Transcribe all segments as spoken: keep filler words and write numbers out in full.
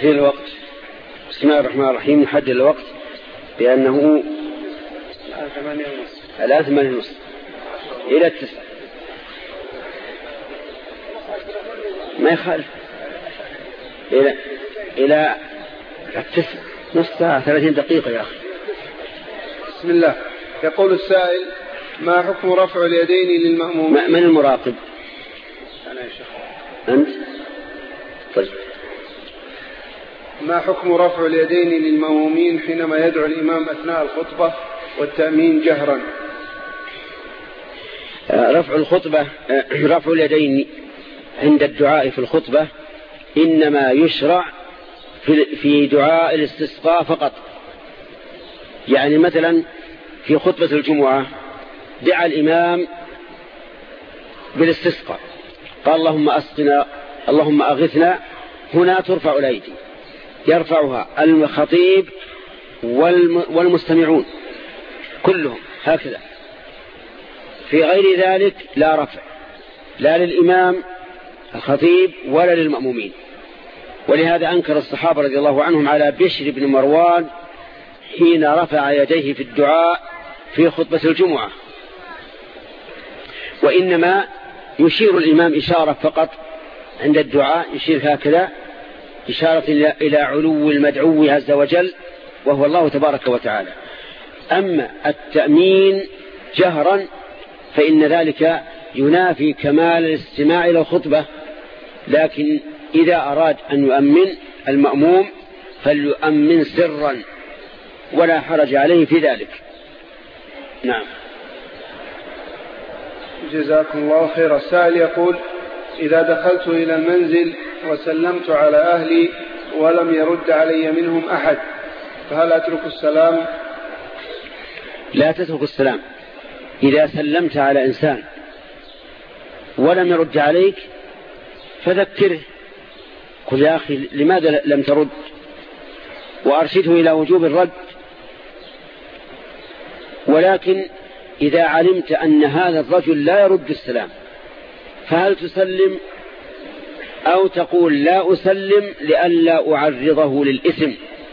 تحديد الوقت. بسم الله الرحمن الرحيم. نحدد الوقت بأنه الآن ثمانية ونصف إلى التسع، ما يخالف، إلى إلى التسع، نص ساعة ثلاثين دقيقة يا أخي. بسم الله. يقول السائل: ما حكم رفع اليدين للمأمومين؟ من المراقب؟ أنا يا شيخ. أنت؟ طيب. ما حكم رفع اليدين للمأمومين حينما يدعو الإمام أثناء الخطبة والتأمين جهرا؟ رفع الخطبة رفع اليدين عند الدعاء في الخطبة إنما يشرع في دعاء الاستسقاء فقط. يعني مثلا في خطبة الجمعة دعا الإمام بالاستسقاء، قال اللهم أسقنا، اللهم أغثنا، هنا ترفع الأيدي، يرفعها الخطيب والمستمعون كلهم هكذا. في غير ذلك لا رفع، لا للإمام الخطيب ولا للمأمومين. ولهذا أنكر الصحابة رضي الله عنهم على بشر بن مروان حين رفع يديه في الدعاء في خطبة الجمعة، وإنما يشير الإمام إشارة فقط عند الدعاء، يشير هكذا إشارة إلى علو المدعو عز وجل وهو الله تبارك وتعالى. أما التأمين جهرا فإن ذلك ينافي كمال الاستماع إلى الخطبة، لكن إذا أراد أن يؤمن المأموم فليؤمن سرا ولا حرج عليه في ذلك. نعم. جزاكم الله خير. السائل يقول: إذا دخلت إلى المنزل وسلمت على أهلي ولم يرد علي منهم أحد فهل أترك السلام؟ لا تترك السلام. إذا سلمت على إنسان ولم يرد عليك فذكره، قل يا أخي لماذا لم ترد، وأرشده إلى وجوب الرد. ولكن إذا علمت أن هذا الرجل لا يرد السلام فهل تسلم أو تقول لا أسلم لئلا أعرضه للإثم؟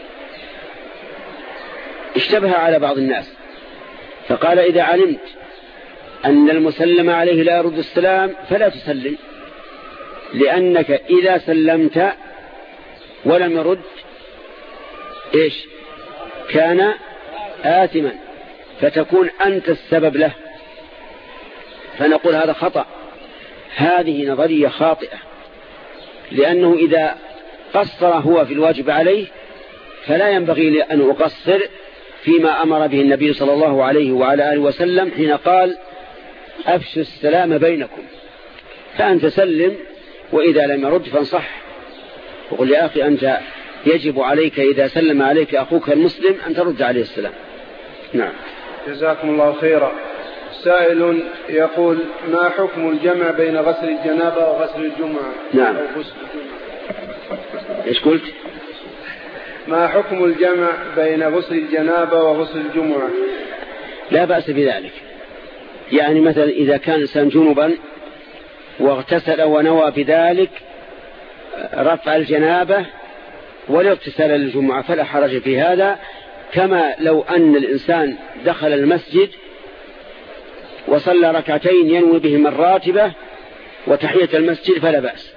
اشتبه على بعض الناس فقال إذا علمت أن المسلم عليه لا يرد السلام فلا تسلم، لأنك إذا سلمت ولم يرد إيش كان آثما فتكون أنت السبب له. فنقول هذا خطأ، هذه نظرية خاطئة، لأنه إذا قصر هو في الواجب عليه فلا ينبغي لأن أقصر فيما أمر به النبي صلى الله عليه وعلى آله وسلم حين قال أفشوا السلام بينكم. فأنت سلم، وإذا لم يرد فانصح وقل يا أخي أنت يجب عليك إذا سلم عليك أخوك المسلم أن ترد عليه السلام. نعم. جزاكم الله خيرا. سائل يقول: ما حكم الجمع بين غسل الجنابة وغسل الجمعة؟ نعم. أو غسل الجمعة. إيش قلت؟ ما حكم الجمع بين غسل الجنابة وغسل الجمعة؟ لا بأس بذلك. يعني مثلا إذا كان الإنسان جنبا واغتسل ونوى بذلك رفع الجنابة والاغتسال للجمعة فلا حرج في هذا، كما لو أن الإنسان دخل المسجد وصلى ركعتين ينوي بهما الراتبة وتحية المسجد فلا بأس.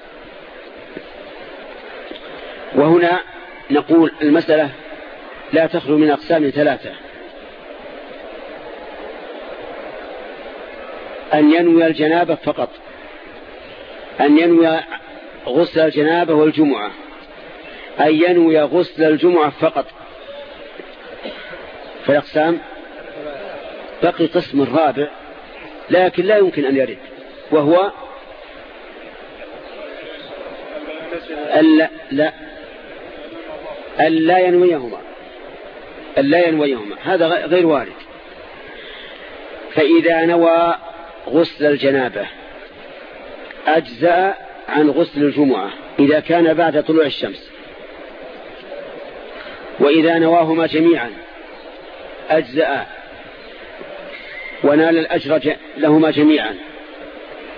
وهنا نقول المسألة لا تخلو من أقسام ثلاثة: أن ينوي الجنابة فقط، أن ينوي غسل الجنابة والجمعة، أن ينوي غسل الجمعة فقط. فالأقسام بقي قسم الرابع لكن لا يمكن أن يرد، وهو ألا لا ألا ينويهما ألا ينويهما هذا غير وارد. فإذا نوى غسل الجنابة أجزأ عن غسل الجمعة إذا كان بعد طلوع الشمس، وإذا نواهما جميعا أجزأ ونال الأجر لهما جميعا،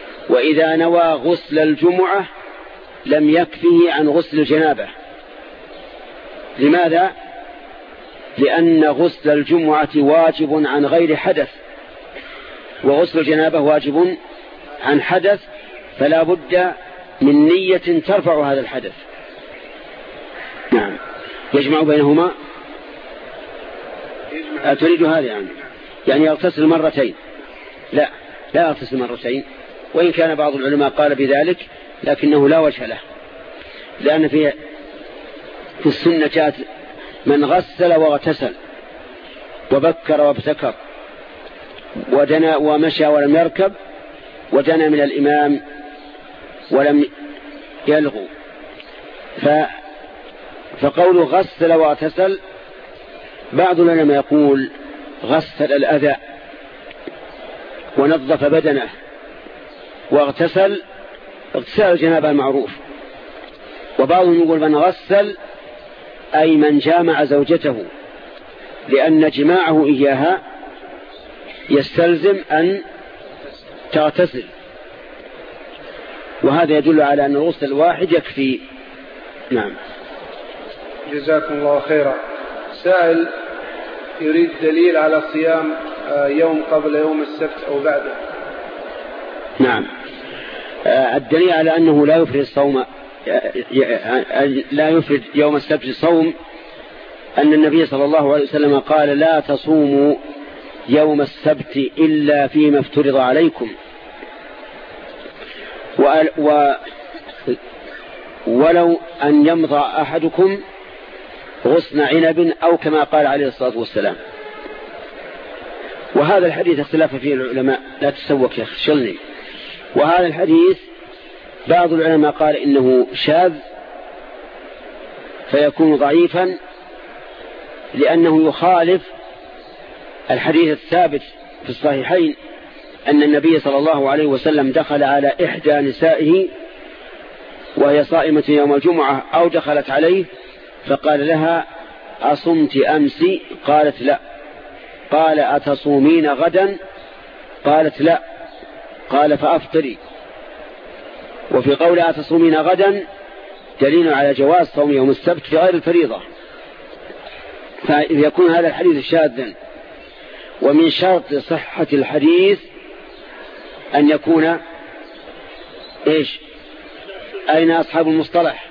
وإذا نوى غسل الجمعة لم يكفه عن غسل الجنابة لماذا؟ لأن غسل الجمعة واجب عن غير حدث، وغسل الجنابة واجب عن حدث، فلا بد من نية ترفع هذا الحدث. نعم. يجمع بينهما. أتريد هذا يعني يعني يغتسل مرتين؟ لا، لا يغتسل مرتين، وإن كان بعض العلماء قال بذلك لكنه لا وجه له، لأن في في السنة جاءت من غسل واغتسل وبكر وابتكر ودنا ومشى ولم يركب ودنا من الإمام ولم يلغو. ف فقوله غسل واغتسل بعض العلماء يقول غسل الأذى ونظف بدنه، واغتسل اغتسال الجنابة المعروف. وبعضهم يقول من غسل أي من جامع زوجته، لأن جماعه إياها يستلزم أن تغتسل، وهذا يدل على أن الغسل الواحد يكفي. نعم. جزاكم الله خيرا. سائل يريد دليل على صيام يوم قبل يوم السبت أو بعده. نعم. الدليل على أنه لا يفرد الصوم لا يفرد يوم السبت صوم أن النبي صلى الله عليه وسلم قال لا تصوموا يوم السبت إلا فيما افترض عليكم، و ولو أن يمضى أحدكم غصن عنب أو كما قال عليه الصلاة والسلام. وهذا الحديث اختلاف فيه العلماء، لا تسوك يا أخي شلني. وهذا الحديث بعض العلماء قال إنه شاذ فيكون ضعيفا، لأنه يخالف الحديث الثابت في الصحيحين أن النبي صلى الله عليه وسلم دخل على إحدى نسائه وهي صائمة يوم الجمعة أو دخلت عليه فقال لها أصمت أمس؟ قالت لا. قال أتصومين غدا؟ قالت لا. قال فأفطري. وفي قول أتصومين غدا دليل على جواز صوم يوم السبت في غير الفريضة، فإذا يكون هذا الحديث شاذا. ومن شرط صحة الحديث أن يكون إيش؟ أين أصحاب المصطلح؟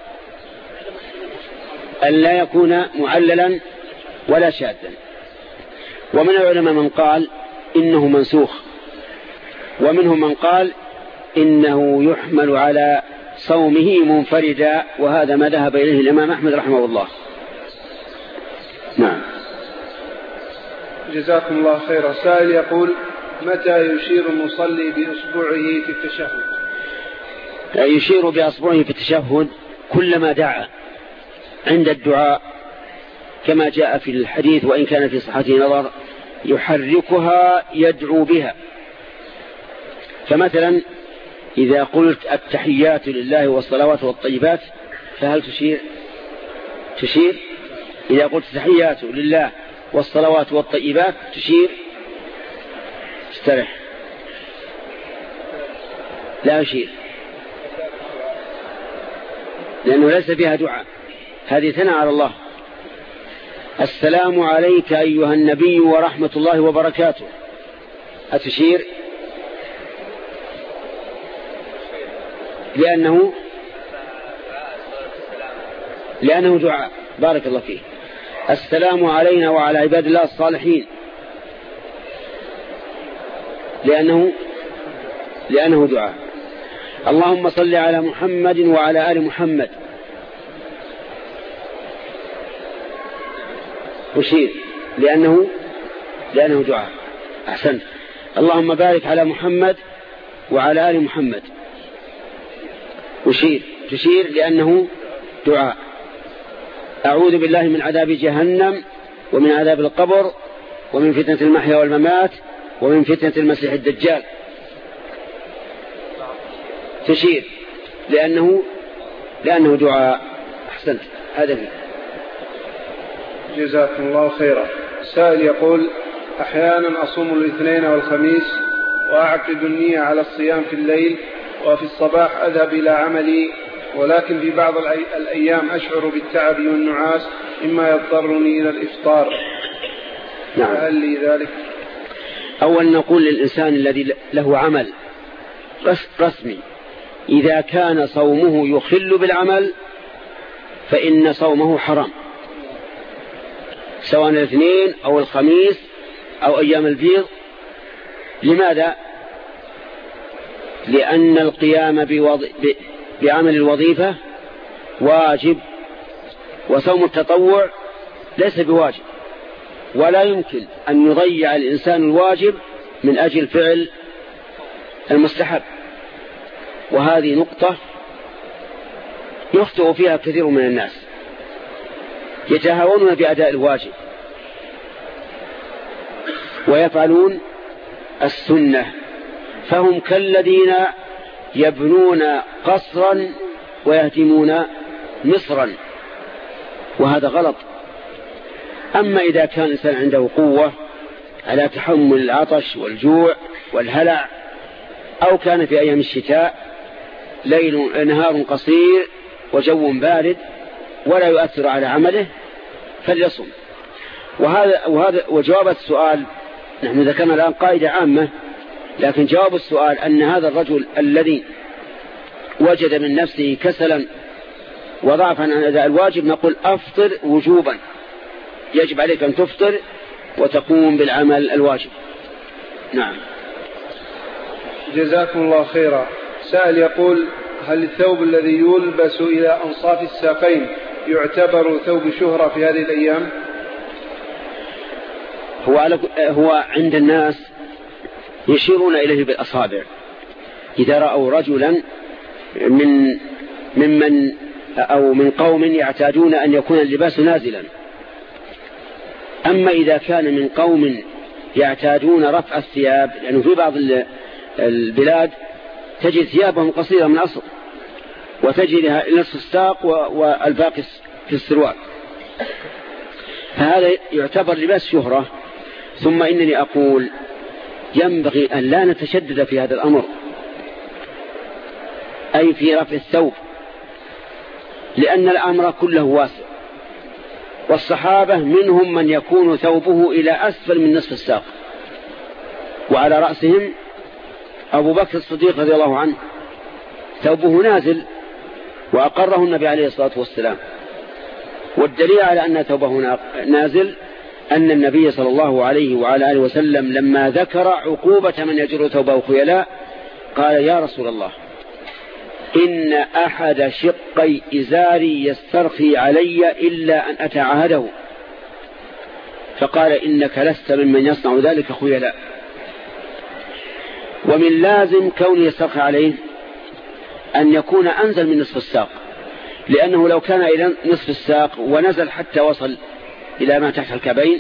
أن لا يكون معللا ولا شاذا. ومن العلماء من قال إنه منسوخ، ومنهم من قال إنه يحمل على صومه منفردا، وهذا ما ذهب إليه الإمام أحمد رحمه الله. نعم. جزاكم الله خيرا. سائل يقول متى يشير المصلي بإصبعه في التشهد؟ يشير بأصبعه في التشهد كلما دعا عند الدعاء كما جاء في الحديث، وإن كان في صحته نظر، يحركها يدعو بها. فمثلا إذا قلت التحيات لله والصلوات والطيبات فهل تشير؟ تشير. إذا قلت التحيات لله والصلوات والطيبات تشير. استرح. لا أشير، لأنه ليس فيها دعاء، هذه ثناء على الله. السلام عليك أيها النبي ورحمة الله وبركاته، أتشير؟ لأنه لأنه دعاء. بارك الله فيه. السلام علينا وعلى عباد الله الصالحين، لأنه لأنه دعاء. اللهم صل على محمد وعلى آل محمد، أشير لأنه لأنه دعاء. أحسنت. اللهم بارك على محمد وعلى آل محمد، أشير تشير لأنه دعاء. أعوذ بالله من عذاب جهنم ومن عذاب القبر ومن فتنة المحيا والممات ومن فتنة المسيح الدجال، تشير لأنه لأنه دعاء. أحسنت. هذا فيه. جزاكم الله خيرا. سائل يقول أحيانا أصوم الاثنين والخميس وأعقد النية على الصيام في الليل، وفي الصباح أذهب إلى عملي ولكن في بعض الأيام أشعر بالتعب والنعاس مما يضطرني إلى الإفطار. نعم. فهل لي ذلك؟ أول نقول للإنسان الذي له عمل رسمي إذا كان صومه يخل بالعمل فإن صومه حرام، سواء الاثنين أو الخميس أو أيام البيض. لماذا؟ لأن القيام بوض... ب... بعمل الوظيفة واجب، وصوم التطوع ليس بواجب، ولا يمكن أن يضيع الإنسان الواجب من أجل فعل المستحب. وهذه نقطة يخطئ فيها كثير من الناس، يتهاونون بأداء الواجب ويفعلون السنة، فهم كالذين يبنون قصرا ويهدمون مصرا، وهذا غلط. أما إذا كان الإنسان عنده قوة على تحمل العطش والجوع والهلع، أو كان في أيام الشتاء ليل نهار قصير وجو بارد ولا يؤثر على عمله، فليصم. وهذا وهذا وجواب السؤال، نحن ذكرنا الآن قاعدة عامة، لكن جواب السؤال أن هذا الرجل الذي وجد من نفسه كسلا وضعفا عن أداء الواجب نقول أفطر وجوبا، يجب عليك أن تفطر وتقوم بالعمل الواجب. نعم. جزاكم الله خيرا. سائل يقول: هل الثوب الذي يلبس إلى أنصاف الساقين يعتبر ثوب شهرة في هذه الأيام؟ هو, هو عند الناس يشيرون إليه بالأصابع إذا رأوا رجلا من ممن أو من قوم يعتادون أن يكون اللباس نازلا. أما إذا كان من قوم يعتادون رفع الثياب، لأنه يعني في بعض البلاد تجد ثيابهم قصيرة من أصل وتجدها نصف الساق والباقي في السروال، فهذا يعتبر لباس شهرة. ثم إنني أقول ينبغي أن لا نتشدد في هذا الأمر، أي في رفع الثوب، لأن الأمر كله واسع، والصحابة منهم من يكون ثوبه إلى أسفل من نصف الساق، وعلى رأسهم أبو بكر الصديق رضي الله عنه ثوبه نازل وأقره النبي عليه الصلاة والسلام. والدليل على أن ثوبه نازل أن النبي صلى الله عليه وعلى آله وسلم لما ذكر عقوبة من يجر ثوبه خيلاء قال: يا رسول الله، إن أحد شقي إزاري يسترخي علي إلا أن أتعاهده، فقال: إنك لست ممن يصنع ذلك خيلاء. ومن لازم كون يسترخي عليه أن يكون أنزل من نصف الساق، لأنه لو كان إلى نصف الساق ونزل حتى وصل إلى ما تحت الكعبين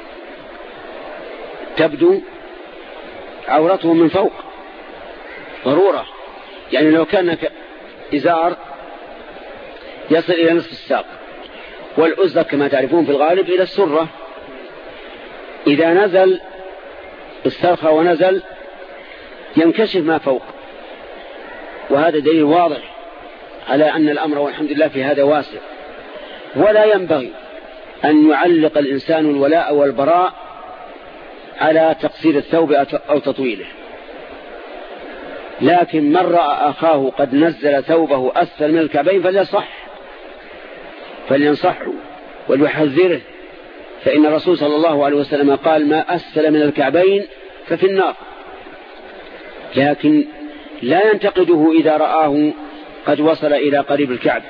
تبدو عورته من فوق ضرورة. يعني لو كان إزار يصل إلى نصف الساق، والأزر كما تعرفون في الغالب إلى السرة، إذا نزل استرخى ونزل ينكشف ما فوق، وهذا دليل واضح على أن الأمر والحمد لله في هذا واسع. ولا ينبغي أن يعلق الإنسان الولاء والبراء على تقصير الثوب أو تطويله، لكن من رأى أخاه قد نزل ثوبه أسفل من الكعبين فليصح فلينصحه وليحذره، فإن الرسول صلى الله عليه وسلم قال: ما أسفل من الكعبين ففي النار. لكن لا ينتقده إذا رآه قد وصل إلى قريب الكعب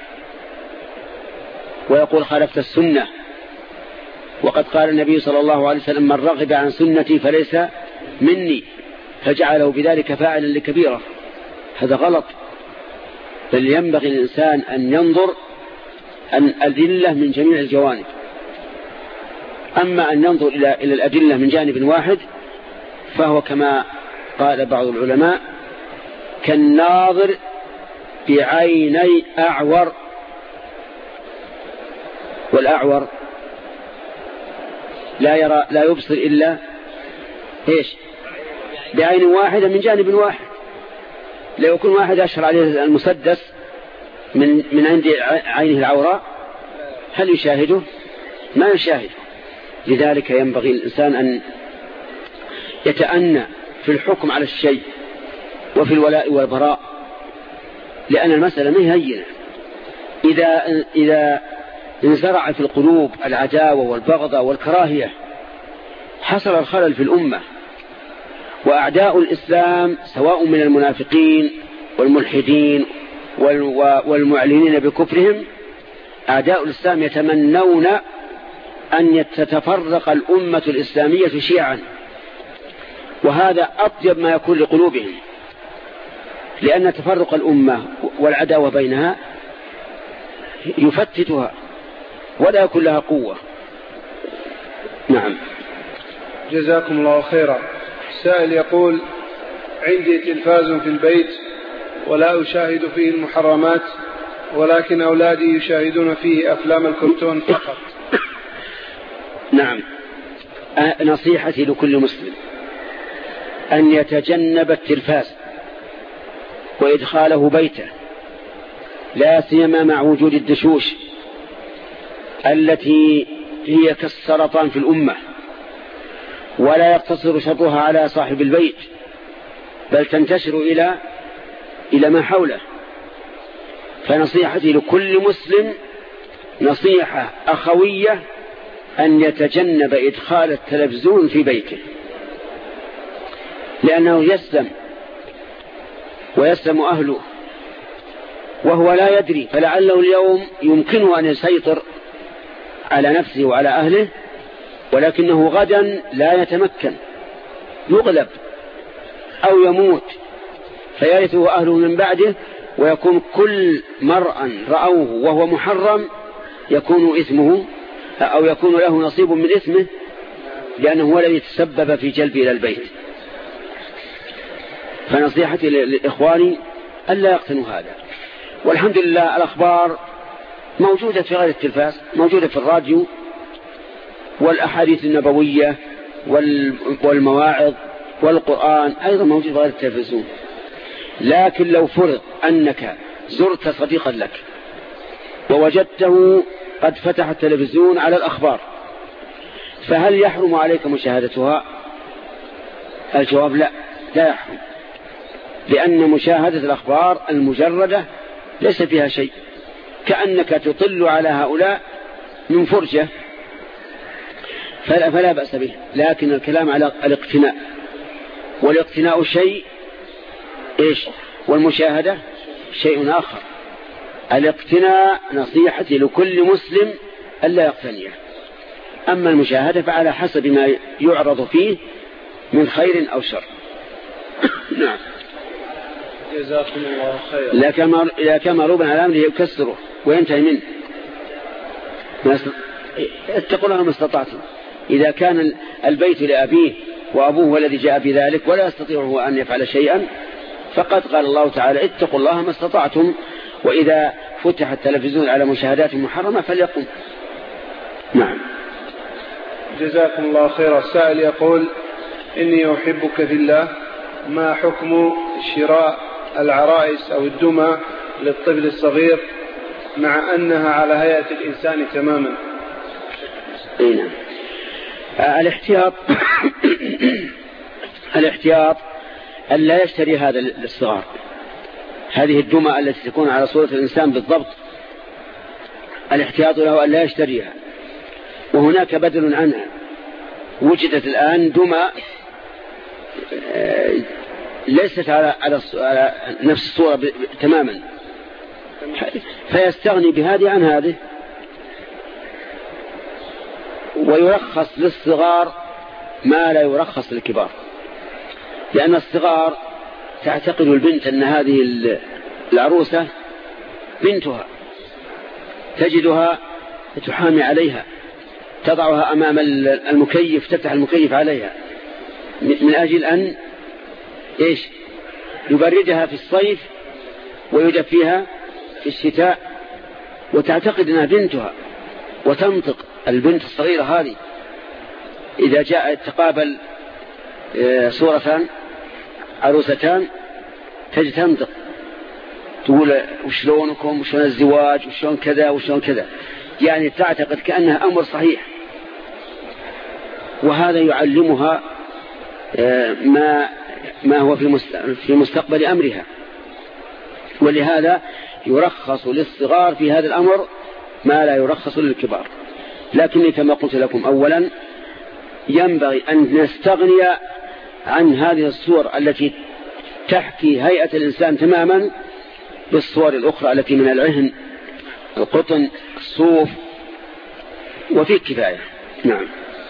ويقول: خالفت السنة، وقد قال النبي صلى الله عليه وسلم: من رغب عن سنتي فليس مني، فجعله بذلك فاعلا لكبيرة. هذا غلط، بل ينبغي الإنسان أن ينظر أن الأدلة من جميع الجوانب. أما أن ينظر إلى إلى الأدلة من جانب واحد فهو كما قال بعض العلماء كالناظر بعيني أعور، والأعور لا يرى لا يبصر إلا إيش؟ بعين واحدة من جانب واحد. لو يكون واحد أشهر عليه المسدس من من عند عينه العوراء هل يشاهده؟ ما يشاهده. لذلك ينبغي الإنسان أن يتأنى في الحكم على الشيء وفي الولاء والبراء، لأن المسألة ما هي هينة. إذا إذا انزرع في القلوب العداوة والبغضاء والكراهية حصل الخلل في الأمة، وأعداء الإسلام سواء من المنافقين والملحدين والمعلنين بكفرهم، أعداء الإسلام يتمنون أن تتفرق الأمة الإسلامية شيعا، وهذا أطيب ما يكون لقلوبهم، لأن تفرق الأمة والعداوة بينها يفتتها ولا يكون لها قوة. نعم. جزاكم الله خيرا. سائل يقول: عندي تلفاز في البيت ولا أشاهد فيه المحرمات، ولكن أولادي يشاهدون فيه أفلام الكرتون فقط. نعم. نصيحتي لكل مسلم أن يتجنب التلفاز وإدخاله بيته، لا سيما مع وجود الدشوش التي هي كالسرطان في الأمة، ولا يقتصر شرها على صاحب البيت، بل تنتشر إلى إلى ما حوله. فنصيحتي لكل مسلم نصيحة أخوية أن يتجنب إدخال التلفزيون في بيته، لأنه يسلم ويسلم أهله وهو لا يدري، فلعله اليوم يمكنه أن يسيطر على نفسه وعلى أهله، ولكنه غدا لا يتمكن، يغلب أو يموت فيرثه أهله من بعده، ويكون كل مرء رأوه وهو محرم يكون إثمه أو يكون له نصيب من إثمه، لأنه هو الذي تسبب في جلب إلى البيت. فنصيحتي لإخواني ألا يقتنوا هذا. والحمد لله الأخبار موجودة في غير التلفاز، موجودة في الراديو والأحاديث النبوية والمواعظ والقرآن أيضا موجود في غير التلفزيون. لكن لو فرض أنك زرت صديقا لك ووجدته قد فتح التلفزيون على الأخبار، فهل يحرم عليك مشاهدتها؟ الجواب لا، لا يحرم، لأن مشاهدة الأخبار المجردة ليس فيها شيء، كأنك تطل على هؤلاء من فرجة، فلا, فلا بأس به. لكن الكلام على الاقتناء، والاقتناء شيء إيش، والمشاهدة شيء آخر. الاقتناء نصيحتي لكل مسلم ألا يقتنيه، أما المشاهدة فعلى حسب ما يعرض فيه من خير أو شر. نعم. جزاكم الله خير. لا كما روبا على أمره يكسره وينتهي منه. اتقوا الله ما استطعتم. إذا كان البيت لأبيه وأبوه هو الذي جاء بذلك ولا يستطيع هو أن يفعل شيئا، فقد قال الله تعالى: اتقوا الله ما استطعتم. وإذا فتح التلفزيون على مشاهدات محرمة فليقم. نعم. جزاكم الله خيرا. السائل يقول: إني أحبك في الله، ما حكم شراء العرائس أو الدمى للطفل الصغير مع أنها على هيئة الإنسان تماما؟ نعم. الاحتياط الاحتياط أن لا يشتري هذا للصغار، هذه الدمى التي تكون على صورة الإنسان بالضبط، الاحتياط له أن لا يشتريها. وهناك بدل عنها، وجدت الآن دمى ليست على على نفس الصورة تماما، فيستغني بهذه عن هذه. ويرخص للصغار ما لا يرخص للكبار، لأن الصغار تعتقد البنت أن هذه العروسة بنتها، تجدها تحامي عليها، تضعها أمام المكيف، تفتح المكيف عليها من أجل أن إيش يبردها في الصيف ويدفيها في الشتاء، وتعتقد أنها بنتها، وتنطق البنت الصغيرة هذه إذا جاء تقابل صورتان عروستان تجد تنطق تقول وشلونكم وشلون الزواج وشلون كذا وشلون كذا، يعني تعتقد كأنها أمر صحيح، وهذا يعلمها ما ما هو في مستقبل أمرها. ولهذا يرخص للصغار في هذا الأمر ما لا يرخص للكبار. لكن كما قلت لكم أولا ينبغي أن نستغني عن هذه الصور التي تحكي هيئة الإنسان تماما بالصور الأخرى التي من العهن، القطن، الصوف، وفي كفاية. نعم.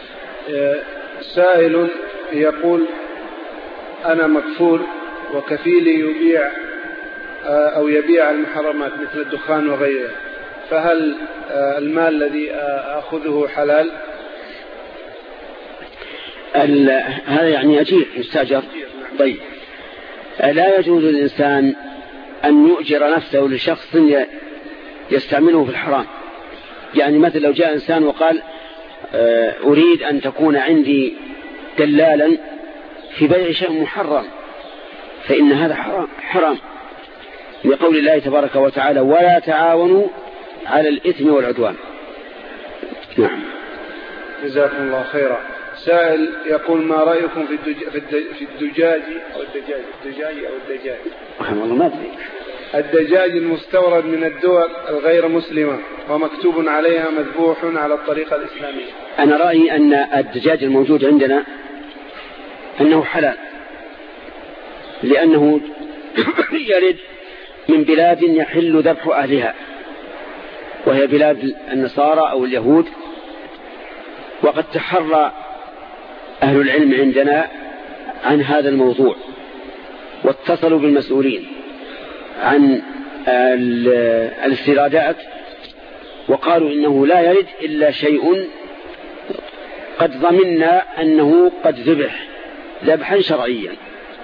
سائل يقول أنا مكفول وكفيلي يبيع أو يبيع المحرمات مثل الدخان وغيره، فهل المال الذي أخذه حلال؟ هذا يعني أجير مستأجر. طيب، لا يجوز للإنسان أن يؤجر نفسه لشخص يستعمله في الحرام. يعني مثل لو جاء إنسان وقال أريد أن تكون عندي دلالا في بيع شيء محرم، فإن هذا حرام حرام لقول الله تبارك وتعالى ولا تعاونوا على الإثم والعدوان. نعم. جزاكم الله خيرا. سائل يقول ما رأيكم في في الدجاج أو الدجاج الدجاج أو الدجاج والله ما أدري الدجاج المستورد من الدول الغير مسلمة ومكتوب عليها مذبوح على الطريقة الإسلامية؟ أنا رأيي أن الدجاج الموجود عندنا أنه حلال، لأنه يرد من بلاد يحل ذبح أهلها، وهي بلاد النصارى أو اليهود. وقد تحرى أهل العلم عندنا عن هذا الموضوع، واتصلوا بالمسؤولين عن الاستيرادات وقالوا إنه لا يرد إلا شيء قد ضمننا أنه قد ذبح ذبحا شرعيا،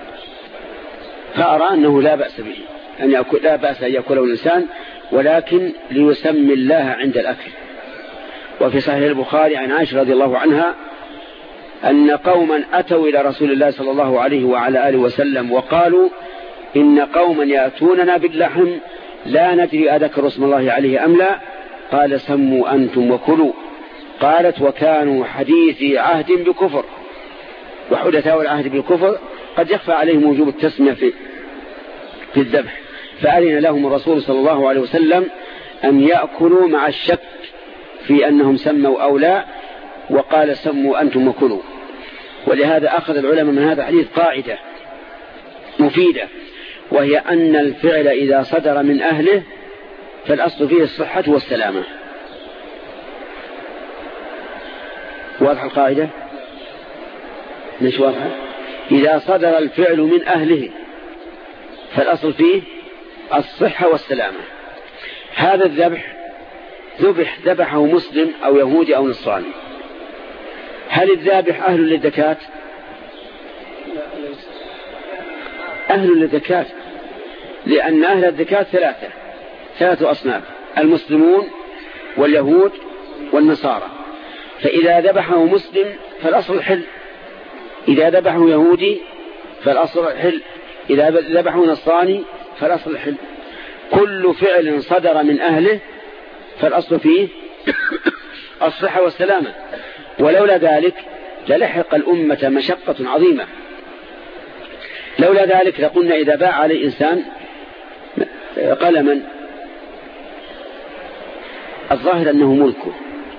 فأرى أنه لا بأس به أن يأكل، لا بأس أن يأكله الإنسان، ولكن ليسمي الله عند الأكل. وفي صحيح البخاري عن عائشة رضي الله عنها أن قوما أتوا إلى رسول الله صلى الله عليه وعلى آله وسلم وقالوا إن قوما يأتوننا باللحم لا ندري أذكر اسم الله عليه أم لا، قال سموا أنتم وكلوا. قالت وكانوا حديثي عهد بكفر، وحدثاء العهد بالكفر قد يخفى عليهم وجوب التسمية في, في الذبح، فأذن لهم الرسول صلى الله عليه وسلم أن يأكلوا مع الشك في أنهم سموا أو لا، وقال سموا أنتم وكلوا. ولهذا أخذ العلماء من هذا الحديث قاعدة مفيدة، وهي أن الفعل إذا صدر من أهله فالأصل فيه الصحة والسلامة. واضح القاعدة؟ مش واضحة؟ إذا صدر الفعل من أهله فالأصل فيه الصحة والسلامة. هذا الذبح ذبح ذبحه مسلم أو يهودي أو نصراني، هل الذابح أهل للزكاة؟ أهل للزكاة، لأن أهل الزكاة ثلاثة ثلاثة أصناف: المسلمون واليهود والنصارى. فإذا ذبحه مسلم فالأصل الحل، إذا ذبحه يهودي فالأصل الحل، إذا ذبحه نصراني فالأصل الحل. كل فعل صدر من أهله فالأصل فيه الصحة والسلامة. ولولا ذلك للحق الأمة مشقة عظيمة. لولا ذلك لقلنا إذا باع عليه إنسان قلما الظاهر أنه ملكه،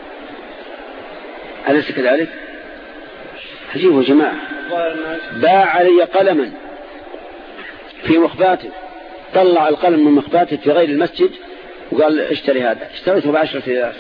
أليس كذلك؟ عجيب يا جماعة، باع علي قلما في مخباته، طلع القلم من مخباته في غير المسجد وقال اشتري هذا، اشتريته بعشرة ريال.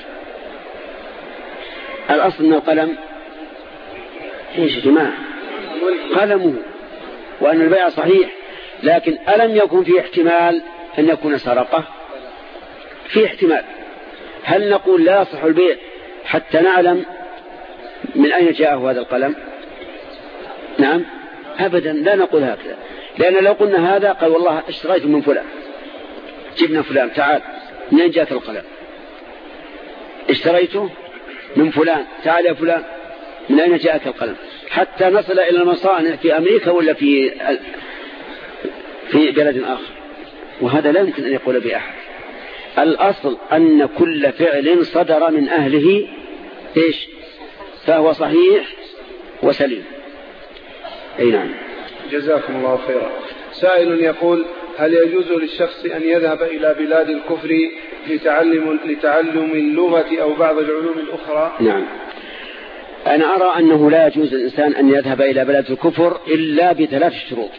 الأصل أن القلم ايش يا جماعة؟ قلمه، وأن البيع صحيح، لكن ألم يكن في احتمال أن يكون سرقة؟ في احتمال. هل نقول لا يصح البيع حتى نعلم من أين جاءه هذا القلم؟ نعم أبدا، لا نقول هكذا، لأن لو قلنا هذا قال والله اشتريته من فلان، جبنا فلان تعال من أين جاءك القلم؟ اشتريته من فلان، تعال يا فلان من أين جاءك القلم؟ حتى نصل إلى المصانع في أمريكا ولا في في بلد آخر. وهذا لا يمكن أن يقول بأحد. الأصل أن كل فعل صدر من أهله إيش فهو صحيح وسليم. أي نعم. جزاكم الله خيرا. سائل يقول: هل يجوز للشخص أن يذهب إلى بلاد الكفر لتعلم, لتعلم اللغة أو بعض العلوم الأخرى؟ نعم. أنا أرى أنه لا يجوز للإنسان أن يذهب إلى بلاد الكفر إلا بثلاث شروط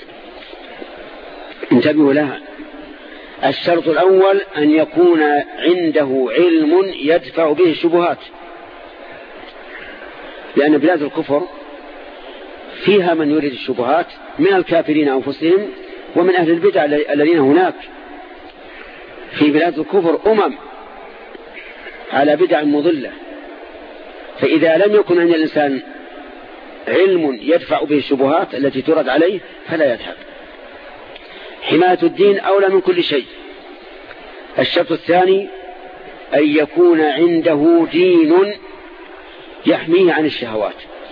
انتبهوا لها. الشرط الأول أن يكون عنده علم يدفع به الشبهات، لأن بلاد الكفر فيها من يريد الشبهات من الكافرين أنفسهم ومن أهل البدع الذين هناك. في بلاد الكفر أمم على بدع مضلة، فإذا لم يكن عند الإنسان علم يدفع به الشبهات التي ترد عليه فلا يذهب. حماية الدين أولى من كل شيء. الشرط الثاني أن يكون عنده دين يحميه عن الشهوات.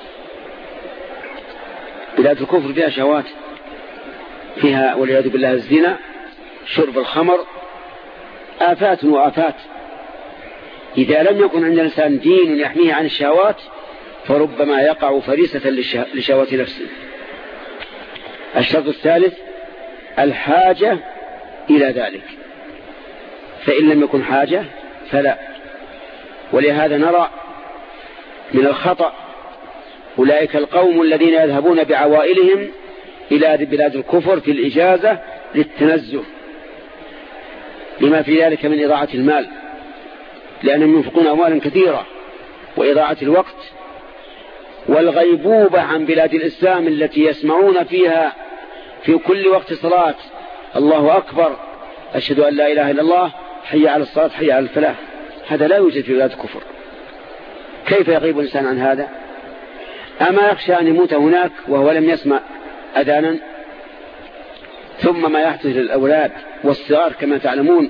بلاد الكفر فيها شهوات، فيها والعياذ بالله الزنا، شرب الخمر، آفات وآفات. إذا لم يكن عند الإنسان دين يحميه عن الشهوات فربما يقع فريسة لشهوات نفسه. الشرط الثالث الحاجة إلى ذلك، فإن لم يكن حاجة فلا. ولهذا نرى من الخطأ أولئك القوم الذين يذهبون بعوائلهم إلى بلاد الكفر في الإجازة للتنزه، لما في ذلك من إضاعة المال، لأنهم ينفقون أموالا كثيرة وإضاعة الوقت والغيبوبة عن بلاد الإسلام التي يسمعون فيها في كل وقت صلاة الله أكبر، أشهد أن لا إله إلا الله، حي على الصلاة، حي على الفلاح. هذا لا يوجد في بلاد الكفر. كيف يغيب الإنسان عن هذا؟ أما يخشى أن يموت هناك وهو لم يسمع أذانا؟ ثم ما يحدث للأولاد والصغار كما تعلمون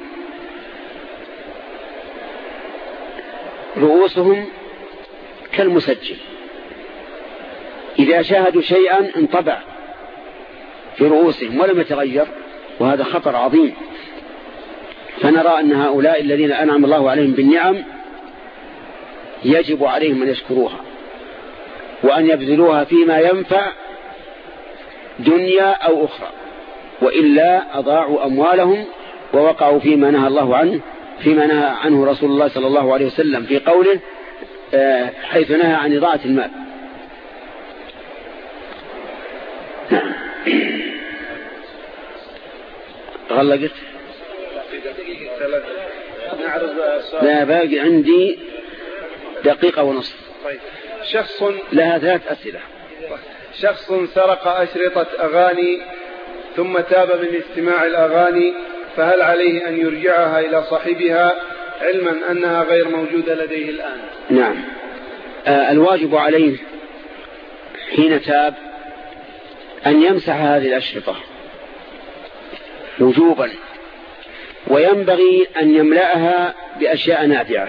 رؤوسهم كالمسجل، إذا شاهدوا شيئا انطبع في رؤوسهم ولم يتغير، وهذا خطر عظيم. فنرى أن هؤلاء الذين أنعم الله عليهم بالنعم يجب عليهم أن يشكروها وأن يبذلوها فيما ينفع دنيا أو أخرى، وإلا أضاعوا أموالهم ووقعوا فيما نهى الله عنه، فيما نهى عنه رسول الله صلى الله عليه وسلم في قوله حيث نهى عن إضاعة المال. غلقت؟ لا، باقي عندي دقيقة ونصف. طيب. شخص لها ثلاث أسئلة. شخص سرق أشرطة أغاني ثم تاب من استماع الأغاني، فهل عليه أن يرجعها إلى صاحبها علما أنها غير موجودة لديه الآن؟ نعم. آه الواجب عليه حين تاب أن يمسح هذه الأشرطة وجوبا، وينبغي أن يملأها بأشياء نافعة.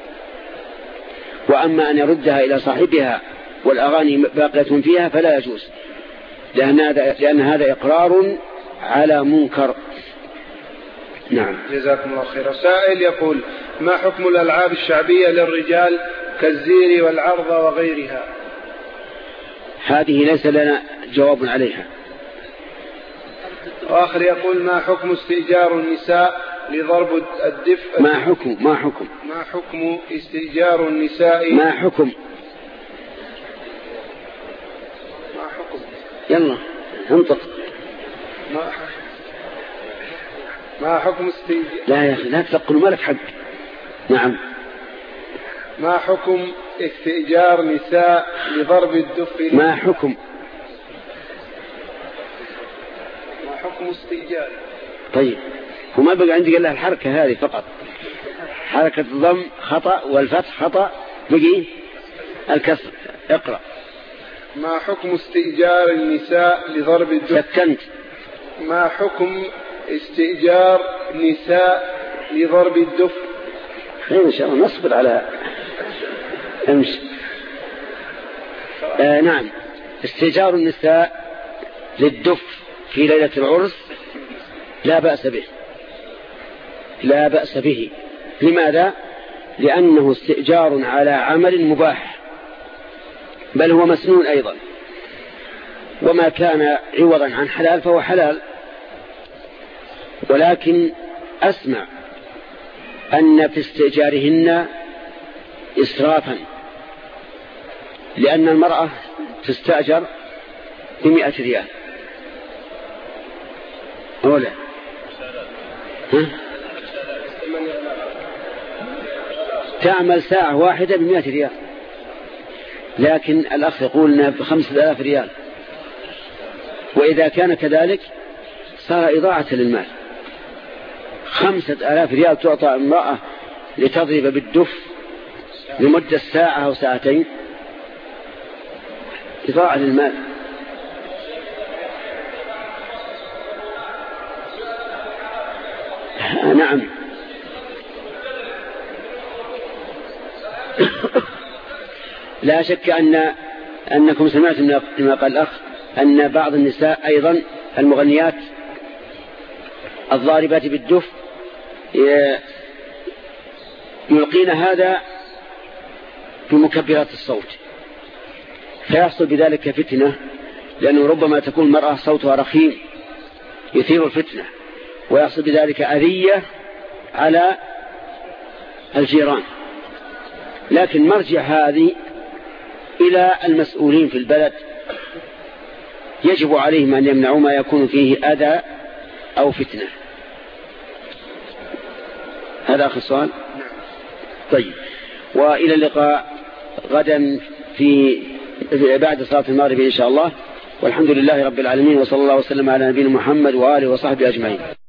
وأما أن يردها إلى صاحبها والأغاني باقية فيها فلا يجوز، لأن هذا, لأن هذا إقرار على منكر. نعم. جزاكم الله خيرا. سائل يقول: ما حكم الألعاب الشعبية للرجال كالزير والعرض وغيرها؟ هذه ليس لنا جواب عليها. وآخر يقول: ما حكم استئجار النساء لضرب الدف؟ ما حكم ما حكم ما حكم استئجار النساء؟ ما حكم ما حكم يلا انطق. ما ما حكم استئجار؟ لا يا أخي لا تقول ما لك حق. نعم. ما حكم استئجار نساء لضرب الدف؟ ما حكم ما حكم استئجار؟ طيب وما بقى عندي إلا الحركة هذه فقط، حركة الضم خطأ والفتح خطأ، بقي الكسر. اقرأ. ما حكم استئجار النساء لضرب الدف؟ سكنت. ما حكم استئجار نساء لضرب الدف؟ خير إن شاء الله، نصبر على امشي. آه نعم. استئجار النساء للدف في ليلة العرس لا بأس به لا بأس به. لماذا؟ لأنه استئجار على عمل مباح، بل هو مسنون أيضا، وما كان عوضا عن حلال فهو حلال. ولكن أسمع أن في استئجارهن إسرافا، لأن المرأة تستأجر بمئة ريال أولا، ها؟ تعمل ساعة واحدة بمئة ريال، لكن الأخ يقول أنها بخمسة آلاف ريال، وإذا كان كذلك صار إضاعة للمال. خمسة آلاف ريال تعطى امرأة لتضرب بالدف لمدة ساعة أو ساعتين، إضاعة للمال. نعم. لا شك أن أنكم سمعتم ما قال الأخ أن بعض النساء أيضا المغنيات الضاربات بالدف يلقين هذا بمكبرات الصوت، فيحصل بذلك فتنة، لأنه ربما تكون المرأة صوتها رخيم يثير الفتنة، ويحصل بذلك أذية على الجيران. لكن مرجع هذه إلى المسؤولين في البلد، يجب عليهم أن يمنعوا ما يكون فيه أذى أو فتنة. هذا آخر سؤال. طيب، وإلى اللقاء غدا في بعد صلاة المغرب إن شاء الله، والحمد لله رب العالمين، وصلى الله وسلم على نبينا محمد وآله وصحبه أجمعين.